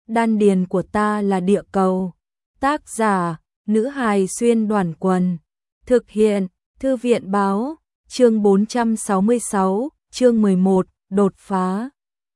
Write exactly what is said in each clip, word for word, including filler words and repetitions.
đan điền của ta là địa cầu. Tác giả, nữ hài xuyên đoàn quần. Thực hiện, thư viện báo, chương bốn trăm sáu mươi sáu, chương mười một, đột phá.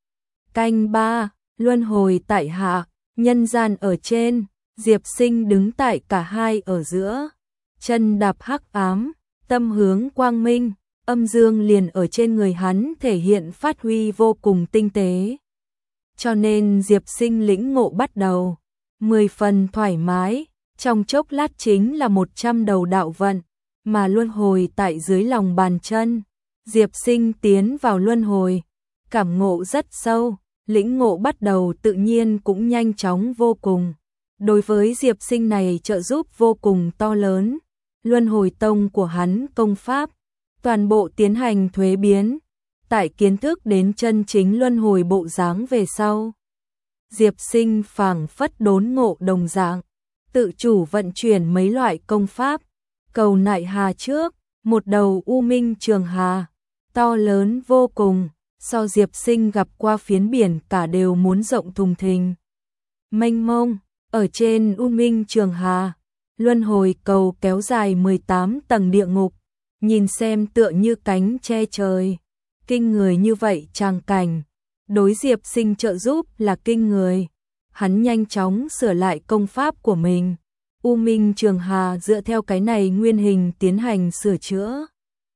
Canh ba, luân hồi tại hạ, nhân gian ở trên, Diệp Sinh đứng tại cả hai ở giữa. Chân đạp hắc ám, tâm hướng quang minh, âm dương liền ở trên người hắn thể hiện phát huy vô cùng tinh tế. Cho nên Diệp Sinh lĩnh ngộ bắt đầu, mười phần thoải mái, trong chốc lát chính là một trăm đầu đạo vận, mà luân hồi tại dưới lòng bàn chân. Diệp Sinh tiến vào luân hồi, cảm ngộ rất sâu, lĩnh ngộ bắt đầu tự nhiên cũng nhanh chóng vô cùng. Đối với Diệp Sinh này trợ giúp vô cùng to lớn, luân hồi tông của hắn công pháp, toàn bộ tiến hành thuế biến, tại kiến thức đến chân chính luân hồi bộ dáng về sau. Diệp Sinh phảng phất đốn ngộ đồng dạng, tự chủ vận chuyển mấy loại công pháp, cầu nại hà trước, một đầu u minh trường hà, to lớn vô cùng, so Diệp Sinh gặp qua phiến biển cả đều muốn rộng thùng thình. Mênh mông, ở trên u minh trường hà, luân hồi cầu kéo dài mười tám tầng địa ngục, nhìn xem tựa như cánh che trời. Kinh người như vậy tràng cảnh, đối Diệp Sinh trợ giúp là kinh người. Hắn nhanh chóng sửa lại công pháp của mình. U Minh Trường Hà dựa theo cái này nguyên hình tiến hành sửa chữa.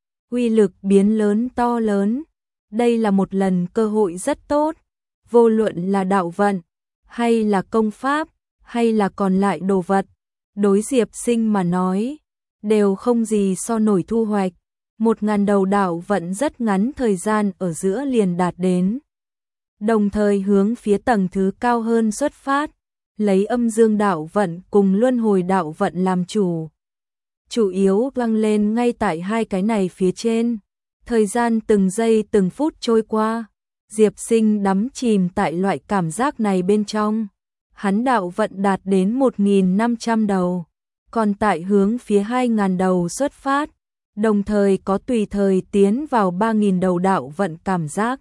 Uy lực biến lớn to lớn. Đây là một lần cơ hội rất tốt. Vô luận là đạo vận, hay là công pháp, hay là còn lại đồ vật. Đối Diệp Sinh mà nói, đều không gì so nổi thu hoạch. Một ngàn đầu đạo vận rất ngắn thời gian ở giữa liền đạt đến. Đồng thời hướng phía tầng thứ cao hơn xuất phát, lấy âm dương đạo vận cùng luân hồi đạo vận làm chủ. Chủ yếu vang lên ngay tại hai cái này phía trên. Thời gian từng giây từng phút trôi qua, Diệp Sinh đắm chìm tại loại cảm giác này bên trong. Hắn đạo vận đạt đến một nghìn năm trăm đầu, còn tại hướng phía hai nghìn đầu xuất phát. Đồng thời có tùy thời tiến vào ba nghìn đầu đạo vận cảm giác.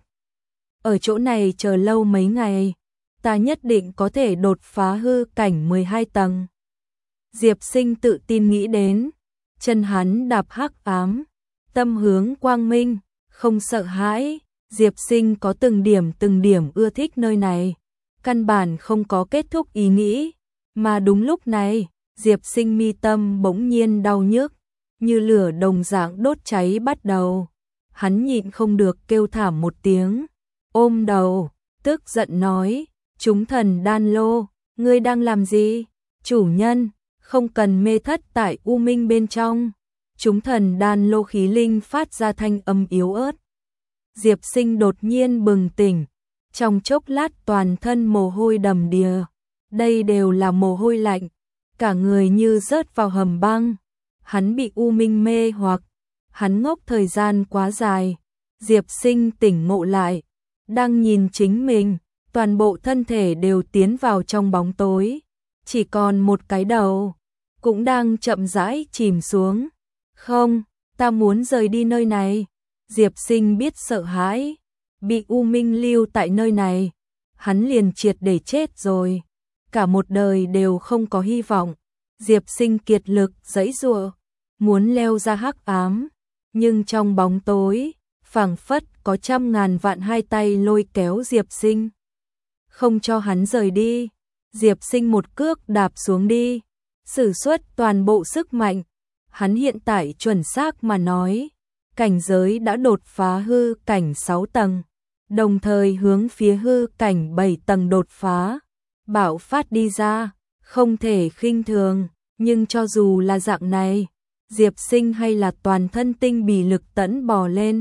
Ở chỗ này chờ lâu mấy ngày, ta nhất định có thể đột phá hư cảnh mười hai tầng. Diệp Sinh tự tin nghĩ đến, chân hắn đạp hắc ám, tâm hướng quang minh, không sợ hãi. Diệp Sinh có từng điểm từng điểm ưa thích nơi này, căn bản không có kết thúc ý nghĩ. Mà đúng lúc này, Diệp Sinh mi tâm bỗng nhiên đau nhức, như lửa đồng dạng đốt cháy bắt đầu. Hắn nhịn không được kêu thảm một tiếng, ôm đầu, tức giận nói, chúng thần đan lô, ngươi đang làm gì? Chủ nhân, không cần mê thất tại u minh bên trong. Chúng thần đan lô khí linh phát ra thanh âm yếu ớt. Diệp Sinh đột nhiên bừng tỉnh, trong chốc lát toàn thân mồ hôi đầm đìa. Đây đều là mồ hôi lạnh, cả người như rớt vào hầm băng. Hắn bị u minh mê hoặc, hắn ngốc thời gian quá dài. Diệp Sinh tỉnh ngộ lại, đang nhìn chính mình, toàn bộ thân thể đều tiến vào trong bóng tối, chỉ còn một cái đầu, cũng đang chậm rãi chìm xuống. Không, ta muốn rời đi nơi này. Diệp Sinh biết sợ hãi, bị u minh lưu tại nơi này, hắn liền triệt để chết rồi, cả một đời đều không có hy vọng. Diệp Sinh kiệt lực giãy giụa, muốn leo ra hắc ám, nhưng trong bóng tối, phảng phất có trăm ngàn vạn hai tay lôi kéo Diệp Sinh, không cho hắn rời đi. Diệp Sinh một cước đạp xuống đi, sử xuất toàn bộ sức mạnh. Hắn hiện tại chuẩn xác mà nói, cảnh giới đã đột phá hư cảnh sáu tầng, đồng thời hướng phía hư cảnh bảy tầng đột phá, bạo phát đi ra, không thể khinh thường. Nhưng cho dù là dạng này, Diệp Sinh hay là toàn thân tinh bì lực tẫn bò lên.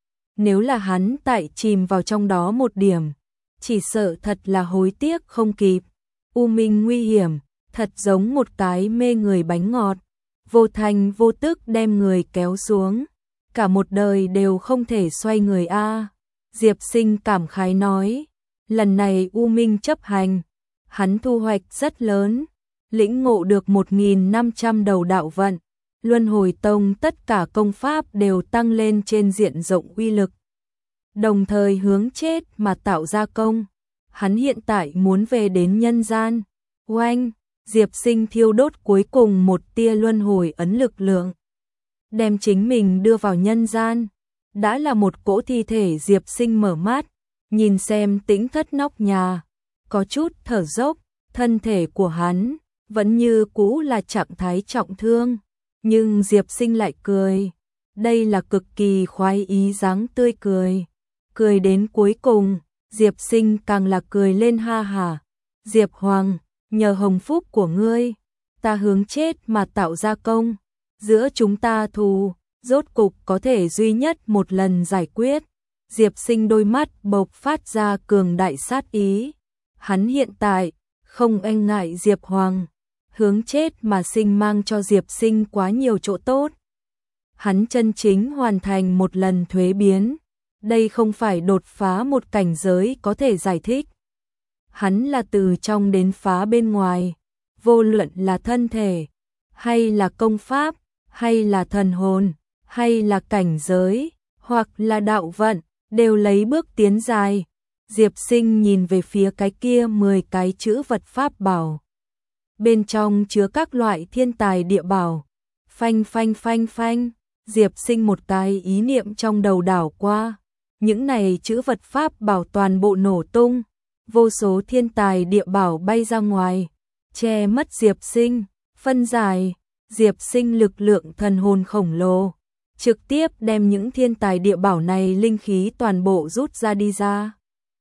Nếu là hắn tại chìm vào trong đó một điểm, chỉ sợ thật là hối tiếc không kịp. U minh nguy hiểm, thật giống một cái mê người bánh ngọt, vô thành vô tức đem người kéo xuống, cả một đời đều không thể xoay người a. Diệp Sinh cảm khái nói, lần này U Minh chấp hành, hắn thu hoạch rất lớn, lĩnh ngộ được một nghìn năm trăm đầu đạo vận, Luân Hồi Tông tất cả công pháp đều tăng lên trên diện rộng uy lực. Đồng thời hướng chết mà tạo ra công, hắn hiện tại muốn về đến nhân gian. Oanh, Diệp Sinh thiêu đốt cuối cùng một tia luân hồi ấn lực lượng, đem chính mình đưa vào nhân gian. Đã là một cỗ thi thể, Diệp Sinh mở mắt, nhìn xem Tĩnh Thất nóc nhà, có chút thở dốc, thân thể của hắn vẫn như cũ là trạng thái trọng thương, nhưng Diệp Sinh lại cười. Đây là cực kỳ khoái ý dáng tươi cười. Cười đến cuối cùng, Diệp Sinh càng là cười lên ha hả. Diệp Hoàng, nhờ hồng phúc của ngươi, ta hướng chết mà tạo ra công. Giữa chúng ta thù, rốt cục có thể duy nhất một lần giải quyết. Diệp Sinh đôi mắt bộc phát ra cường đại sát ý. Hắn hiện tại không e ngại Diệp Hoàng, hướng chết mà sinh mang cho Diệp Sinh quá nhiều chỗ tốt. Hắn chân chính hoàn thành một lần thuế biến. Đây không phải đột phá một cảnh giới có thể giải thích. Hắn là từ trong đến phá bên ngoài, vô luận là thân thể, hay là công pháp, hay là thần hồn, hay là cảnh giới, hoặc là đạo vận, đều lấy bước tiến dài. Diệp Sinh nhìn về phía cái kia mười cái chữ vật pháp bảo. Bên trong chứa các loại thiên tài địa bảo. Phanh phanh phanh phanh, Diệp Sinh một cái ý niệm trong đầu đảo qua. Những này chữ vật pháp bảo toàn bộ nổ tung. Vô số thiên tài địa bảo bay ra ngoài, che mất Diệp Sinh, phân giải. Diệp Sinh lực lượng thần hồn khổng lồ, trực tiếp đem những thiên tài địa bảo này linh khí toàn bộ rút ra đi ra,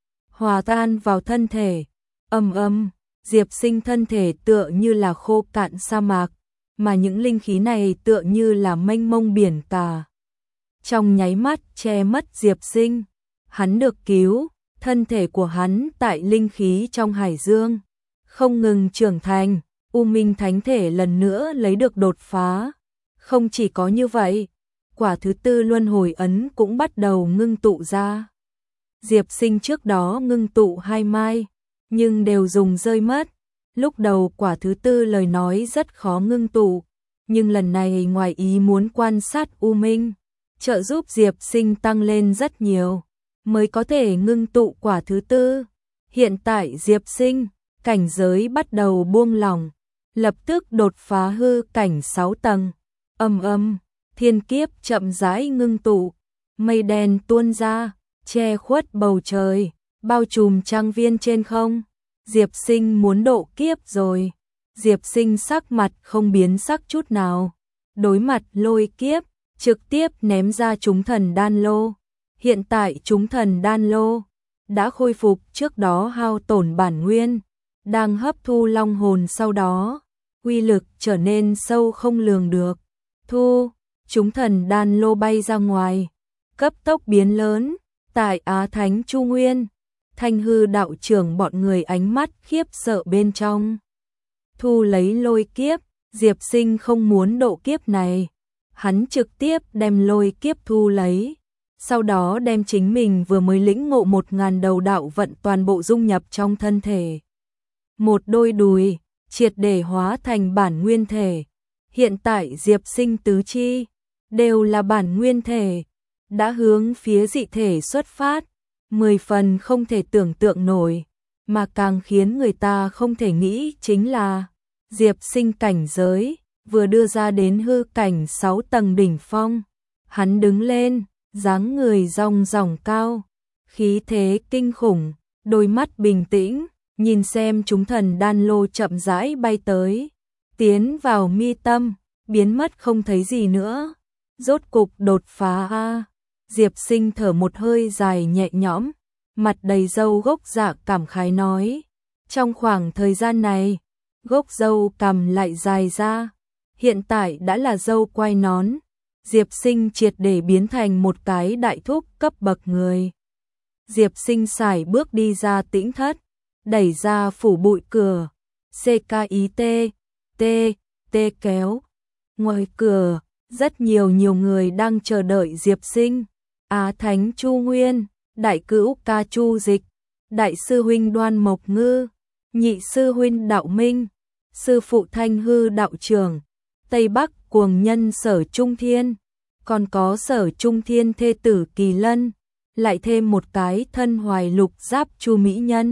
hòa tan vào thân thể. Ầm ầm, Diệp Sinh thân thể tựa như là khô cạn sa mạc, mà những linh khí này tựa như là mênh mông biển cả. Trong nháy mắt che mất Diệp Sinh, hắn được cứu, thân thể của hắn tại linh khí trong hải dương không ngừng trưởng thành. U Minh Thánh Thể lần nữa lấy được đột phá. Không chỉ có như vậy, quả thứ tư luân hồi ấn cũng bắt đầu ngưng tụ ra. Diệp Sinh trước đó ngưng tụ hai mai, nhưng đều dùng rơi mất. Lúc đầu quả thứ tư lời nói rất khó ngưng tụ, nhưng lần này ngoài ý muốn quan sát U Minh, trợ giúp Diệp Sinh tăng lên rất nhiều, mới có thể ngưng tụ quả thứ tư. Hiện tại Diệp Sinh, cảnh giới bắt đầu buông lỏng, lập tức đột phá hư cảnh sáu tầng. Ầm ầm, thiên kiếp chậm rãi ngưng tụ, mây đen tuôn ra, che khuất bầu trời, bao trùm trang viên trên không. Diệp Sinh muốn độ kiếp rồi. Diệp Sinh sắc mặt không biến sắc chút nào, đối mặt lôi kiếp, trực tiếp ném ra chúng thần đan lô. Hiện tại chúng thần đan lô đã khôi phục trước đó hao tổn bản nguyên, đang hấp thu long hồn, sau đó uy lực trở nên sâu không lường được. Thu, chúng thần đan lô bay ra ngoài, cấp tốc biến lớn. Tại Á Thánh Chu Nguyên, Thanh Hư đạo trưởng bọn người ánh mắt khiếp sợ bên trong. Thu lấy lôi kiếp, Diệp Sinh không muốn độ kiếp này. Hắn trực tiếp đem lôi kiếp thu lấy, sau đó đem chính mình vừa mới lĩnh ngộ một ngàn đầu đạo vận toàn bộ dung nhập trong thân thể. Một đôi đùi, triệt để hóa thành bản nguyên thể. Hiện tại Diệp Sinh tứ chi đều là bản nguyên thể, đã hướng phía dị thể xuất phát, mười phần không thể tưởng tượng nổi, mà càng khiến người ta không thể nghĩ chính là Diệp Sinh cảnh giới vừa đưa ra đến hư cảnh sáu tầng đỉnh phong. Hắn đứng lên, dáng người rong ròng cao, khí thế kinh khủng, đôi mắt bình tĩnh, nhìn xem chúng thần đan lô chậm rãi bay tới, tiến vào mi tâm, biến mất không thấy gì nữa. Rốt cục đột phá a. Diệp Sinh thở một hơi dài nhẹ nhõm, mặt đầy râu gốc dạ cảm khái nói. Trong khoảng thời gian này, gốc râu cằm lại dài ra, hiện tại đã là râu quai nón. Diệp Sinh triệt để biến thành một cái đại thúc cấp bậc người. Diệp Sinh sải bước đi ra tĩnh thất, đẩy ra phủ bụi cửa, xê ca i tê, tê, tê kéo. Ngoài cửa, rất nhiều nhiều người đang chờ đợi Diệp Sinh. Á Thánh Chu Nguyên, Đại Cữu Ca Chu Dịch, Đại sư huynh Đoan Mộc Ngư, Nhị sư huynh Đạo Minh, sư phụ Thanh Hư đạo trưởng, Tây Bắc cuồng nhân Sở Trung Thiên, còn có Sở Trung Thiên thê tử Kỳ Lân, lại thêm một cái thân hoài lục giáp Chu mỹ nhân.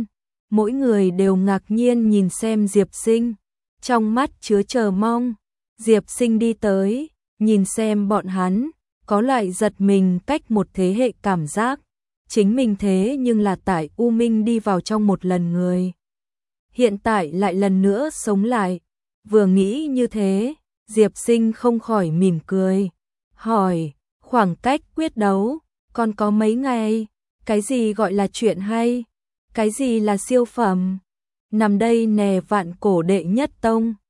mỗi người đều ngạc nhiên nhìn xem Diệp Sinh, trong mắt chứa chờ mong. Diệp Sinh đi tới, nhìn xem bọn hắn, có loại giật mình cách một thế hệ cảm giác. Chính mình thế nhưng là tại U Minh đi vào trong một lần người. Hiện tại lại lần nữa sống lại. Vừa nghĩ như thế, Diệp Sinh không khỏi mỉm cười. Hỏi, khoảng cách quyết đấu, còn có mấy ngày? Cái gì gọi là chuyện hay? Cái gì là siêu phẩm? Nằm đây nè vạn cổ đệ nhất tông.